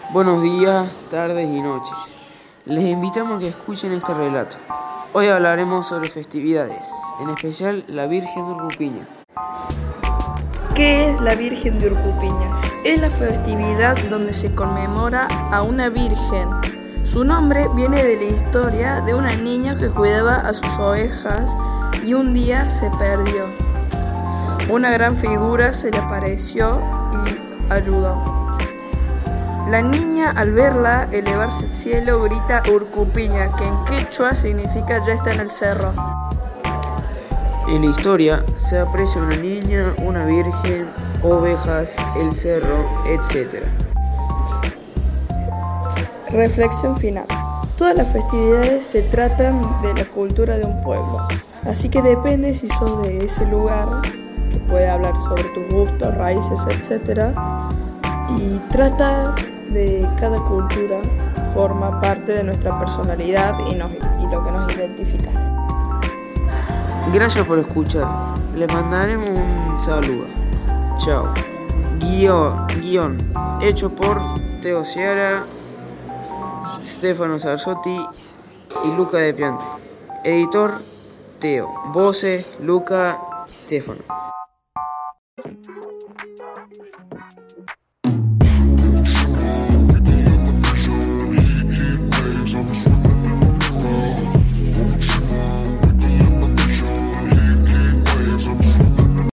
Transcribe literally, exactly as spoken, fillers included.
Buenos días, tardes y noches. Les invitamos a que escuchen este relato. Hoy hablaremos sobre festividades, en especial la Virgen de Urcupiña. ¿Qué es la Virgen de Urcupiña? Es la festividad donde se conmemora a una virgen. Su nombre viene de la historia de una niña que cuidaba a sus ovejas y un día se perdió. Una gran figura se le apareció y ayudó. La niña, al verla elevarse al cielo, grita Urcupiña, que en quechua significa ya está en el cerro. En la historia se aprecia una niña, una virgen, ovejas, el cerro, etcétera. Reflexión final. Todas las festividades se tratan de la cultura de un pueblo, así que depende si sos de ese lugar, que puede hablar sobre tus gustos, raíces, etcétera. Y tratar de cada cultura forma parte de nuestra personalidad y, nos, y lo que nos identifica. Gracias por escuchar. Les mandaremos un saludo. Chao. Guión, guión hecho por Teo Ciara, Stefano Sarsotti y Luca De Piante. Editor Teo. Voces Luca, Stefano.